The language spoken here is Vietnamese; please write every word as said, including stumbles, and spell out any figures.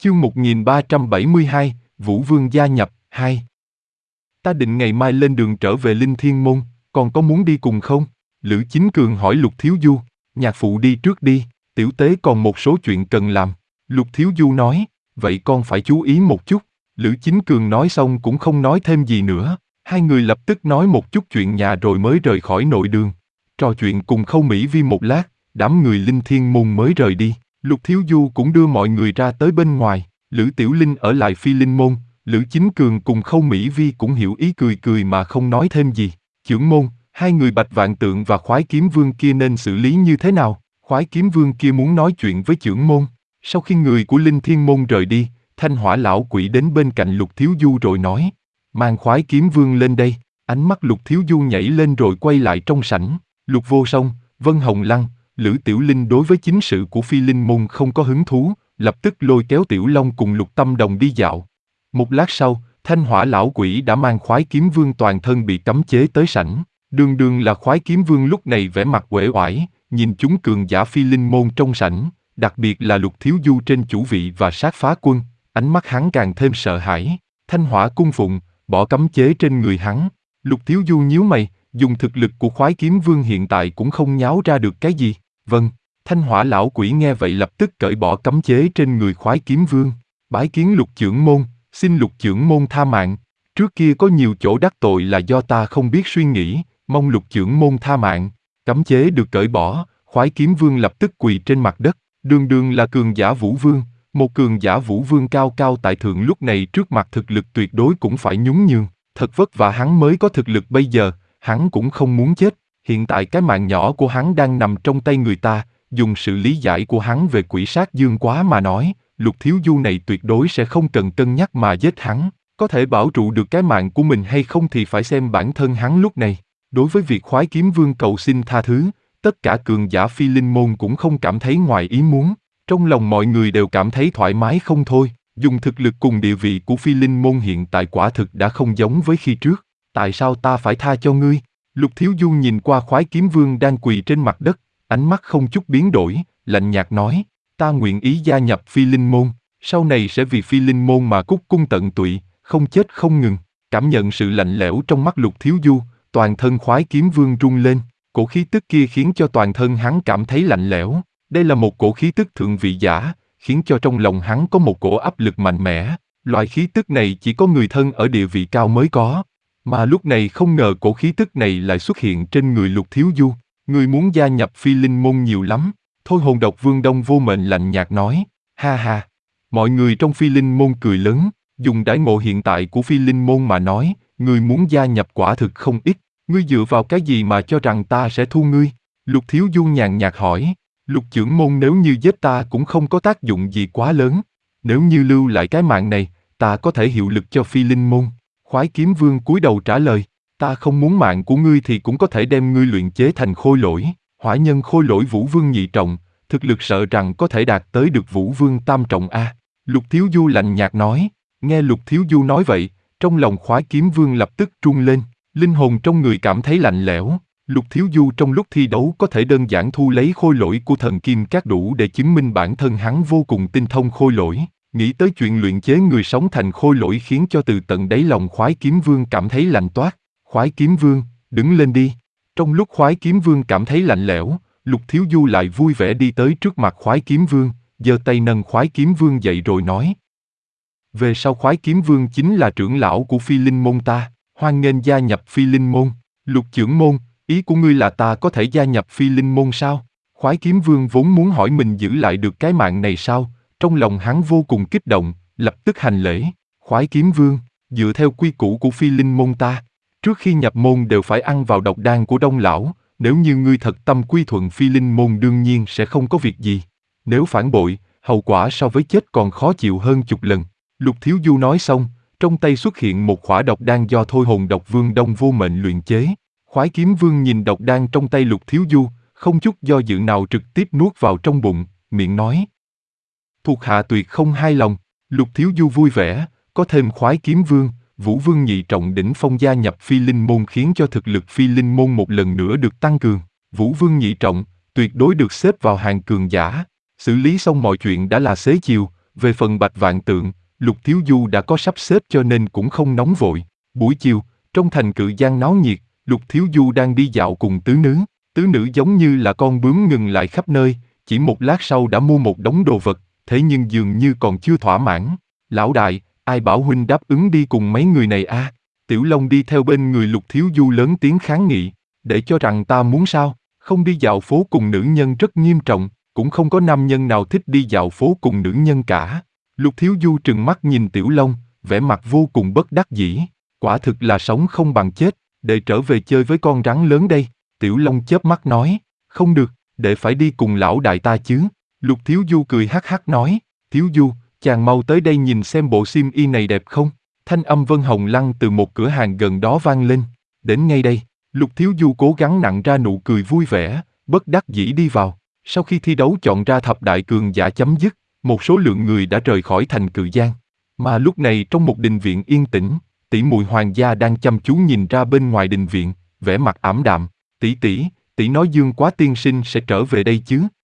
Chương một nghìn ba trăm bảy mươi hai, Vũ Vương gia nhập, hai. Ta định ngày mai lên đường trở về Linh Thiên Môn, còn có muốn đi cùng không? Lữ Chính Cường hỏi Lục Thiếu Du. Nhạc phụ đi trước đi, tiểu tế còn một số chuyện cần làm. Lục Thiếu Du nói, vậy con phải chú ý một chút. Lữ Chính Cường nói xong cũng không nói thêm gì nữa. Hai người lập tức nói một chút chuyện nhà rồi mới rời khỏi nội đường. Trò chuyện cùng Khâu Mỹ Vi một lát, đám người Linh Thiên Môn mới rời đi. Lục Thiếu Du cũng đưa mọi người ra tới bên ngoài. Lữ Tiểu Linh ở lại Phi Linh Môn. Lữ Chính Cường cùng Khâu Mỹ Vi cũng hiểu ý cười cười mà không nói thêm gì. Chưởng môn, hai người Bạch Vạn Tượng và Khoái Kiếm Vương kia nên xử lý như thế nào? Khoái Kiếm Vương kia muốn nói chuyện với chưởng môn. Sau khi người của Linh Thiên Môn rời đi, Thanh Hỏa lão quỷ đến bên cạnh Lục Thiếu Du rồi nói, mang Khoái Kiếm Vương lên đây. Ánh mắt Lục Thiếu Du nhảy lên rồi quay lại trong sảnh. Lục Vô Song, Vân Hồng Lăng, Lữ Tiểu Linh đối với chính sự của Phi Linh Môn không có hứng thú, lập tức lôi kéo Tiểu Long cùng Lục Tâm Đồng đi dạo. Một lát sau, Thanh Hỏa lão quỷ đã mang Khoái Kiếm Vương toàn thân bị cấm chế tới sảnh. Đường đường là Khoái Kiếm Vương lúc này vẻ mặt uể oải, nhìn chúng cường giả Phi Linh Môn trong sảnh, đặc biệt là Lục Thiếu Du trên chủ vị và sát phá quân, ánh mắt hắn càng thêm sợ hãi. Thanh Hỏa cung phụng, bỏ cấm chế trên người hắn. Lục Thiếu Du nhíu mày, dùng thực lực của Khoái Kiếm Vương hiện tại cũng không nháo ra được cái gì. Vâng. Thanh Hỏa lão quỷ nghe vậy lập tức cởi bỏ cấm chế trên người Khoái Kiếm Vương. Bái kiến Lục Chưởng môn, xin Lục Chưởng môn tha mạng. Trước kia có nhiều chỗ đắc tội là do ta không biết suy nghĩ, mong Lục Chưởng môn tha mạng. Cấm chế được cởi bỏ, Khoái Kiếm Vương lập tức quỳ trên mặt đất. Đường đường là cường giả Vũ Vương, một cường giả Vũ Vương cao cao tại thượng lúc này trước mặt thực lực tuyệt đối cũng phải nhún nhường. Thật vất vả hắn mới có thực lực bây giờ, hắn cũng không muốn chết. Hiện tại cái mạng nhỏ của hắn đang nằm trong tay người ta. Dùng sự lý giải của hắn về quỷ sát dương quá mà nói, Lục Thiếu Du này tuyệt đối sẽ không cần cân nhắc mà giết hắn. Có thể bảo trụ được cái mạng của mình hay không thì phải xem bản thân hắn lúc này. Đối với việc Khoái Kiếm Vương cầu xin tha thứ, tất cả cường giả Phi Linh Môn cũng không cảm thấy ngoài ý muốn. Trong lòng mọi người đều cảm thấy thoải mái không thôi. Dùng thực lực cùng địa vị của Phi Linh Môn hiện tại quả thực đã không giống với khi trước. Tại sao ta phải tha cho ngươi? Lục Thiếu Du nhìn qua Khoái Kiếm Vương đang quỳ trên mặt đất. Ánh mắt không chút biến đổi, lạnh nhạt nói, ta nguyện ý gia nhập Phi Linh Môn, sau này sẽ vì Phi Linh Môn mà cúc cung tận tụy, không chết không ngừng. Cảm nhận sự lạnh lẽo trong mắt Lục Thiếu Du, toàn thân Khoái Kiếm Vương rung lên, cổ khí tức kia khiến cho toàn thân hắn cảm thấy lạnh lẽo. Đây là một cổ khí tức thượng vị giả, khiến cho trong lòng hắn có một cổ áp lực mạnh mẽ. Loại khí tức này chỉ có người thân ở địa vị cao mới có. Mà lúc này không ngờ cổ khí tức này lại xuất hiện trên người Lục Thiếu Du. Người muốn gia nhập Phi Linh Môn nhiều lắm. Thôi Hồn Độc Vương Đông Vô Mệnh lạnh nhạt nói, ha ha. Mọi người trong Phi Linh Môn cười lớn, dùng đãi ngộ hiện tại của Phi Linh Môn mà nói, người muốn gia nhập quả thực không ít. Ngươi dựa vào cái gì mà cho rằng ta sẽ thu ngươi? Lục Thiếu Du nhàn nhạt hỏi. Lục Chưởng môn nếu như giết ta cũng không có tác dụng gì quá lớn. Nếu như lưu lại cái mạng này, ta có thể hiệu lực cho Phi Linh Môn. Khoái Kiếm Vương cúi đầu trả lời. Ta không muốn mạng của ngươi thì cũng có thể đem ngươi luyện chế thành khôi lỗi, hỏa nhân khôi lỗi Vũ Vương nhị trọng, thực lực sợ rằng có thể đạt tới được Vũ Vương tam trọng a. Lục Thiếu Du lạnh nhạt nói. Nghe Lục Thiếu Du nói vậy, trong lòng Khoái Kiếm Vương lập tức run lên, linh hồn trong người cảm thấy lạnh lẽo. Lục Thiếu Du trong lúc thi đấu có thể đơn giản thu lấy khôi lỗi của thần Kim Cát đủ để chứng minh bản thân hắn vô cùng tinh thông khôi lỗi. Nghĩ tới chuyện luyện chế người sống thành khôi lỗi khiến cho từ tận đáy lòng Khoái Kiếm Vương cảm thấy lạnh toát. Khoái Kiếm Vương, đứng lên đi. Trong lúc Khoái Kiếm Vương cảm thấy lạnh lẽo, Lục Thiếu Du lại vui vẻ đi tới trước mặt Khoái Kiếm Vương, giơ tay nâng Khoái Kiếm Vương dậy rồi nói. Về sau Khoái Kiếm Vương chính là trưởng lão của Phi Linh Môn ta, hoan nghênh gia nhập Phi Linh Môn. Lục Chưởng môn, ý của ngươi là ta có thể gia nhập Phi Linh Môn sao? Khoái Kiếm Vương vốn muốn hỏi mình giữ lại được cái mạng này sao, trong lòng hắn vô cùng kích động, lập tức hành lễ. Khoái Kiếm Vương, dựa theo quy củ của Phi Linh Môn ta, trước khi nhập môn đều phải ăn vào độc đan của Đông lão, nếu như ngươi thật tâm quy thuận Phi Linh Môn đương nhiên sẽ không có việc gì. Nếu phản bội, hậu quả so với chết còn khó chịu hơn chục lần. Lục Thiếu Du nói xong, trong tay xuất hiện một khỏa độc đan do Thôi Hồn Độc Vương Đông Vô Mệnh luyện chế. Khoái Kiếm Vương nhìn độc đan trong tay Lục Thiếu Du, không chút do dự nào trực tiếp nuốt vào trong bụng, miệng nói. Thuộc hạ tuyệt không hài lòng. Lục Thiếu Du vui vẻ, có thêm Khoái Kiếm Vương, Vũ Vương nhị trọng đỉnh phong gia nhập Phi Linh Môn khiến cho thực lực Phi Linh Môn một lần nữa được tăng cường. Vũ Vương nhị trọng, tuyệt đối được xếp vào hàng cường giả. Xử lý xong mọi chuyện đã là xế chiều, về phần Bạch Vạn Tượng, Lục Thiếu Du đã có sắp xếp cho nên cũng không nóng vội. Buổi chiều, trong thành Cự Giang náo nhiệt, Lục Thiếu Du đang đi dạo cùng tứ nữ. Tứ nữ giống như là con bướm ngừng lại khắp nơi, chỉ một lát sau đã mua một đống đồ vật, thế nhưng dường như còn chưa thỏa mãn. Lão đại, ai bảo huynh đáp ứng đi cùng mấy người này a? Tiểu Long đi theo bên người Lục Thiếu Du lớn tiếng kháng nghị, để cho rằng ta muốn sao, không đi dạo phố cùng nữ nhân rất nghiêm trọng, cũng không có nam nhân nào thích đi dạo phố cùng nữ nhân cả. Lục Thiếu Du trừng mắt nhìn Tiểu Long, vẻ mặt vô cùng bất đắc dĩ, quả thực là sống không bằng chết, để trở về chơi với con rắn lớn đây. Tiểu Long chớp mắt nói, không được, để phải đi cùng lão đại ta chứ. Lục Thiếu Du cười hắc hắc nói, Thiếu Du, chàng mau tới đây nhìn xem bộ xiêm y này đẹp không? Thanh âm Vân Hồng Lăng từ một cửa hàng gần đó vang lên. Đến ngay đây, Lục Thiếu Du cố gắng nặn ra nụ cười vui vẻ, bất đắc dĩ đi vào. Sau khi thi đấu chọn ra thập đại cường giả chấm dứt, một số lượng người đã rời khỏi thành Cự Giang. Mà lúc này trong một đình viện yên tĩnh, tỷ muội hoàng gia đang chăm chú nhìn ra bên ngoài đình viện, vẻ mặt ảm đạm. Tỷ tỷ, tỷ nói Dương Quá tiên sinh sẽ trở về đây chứ?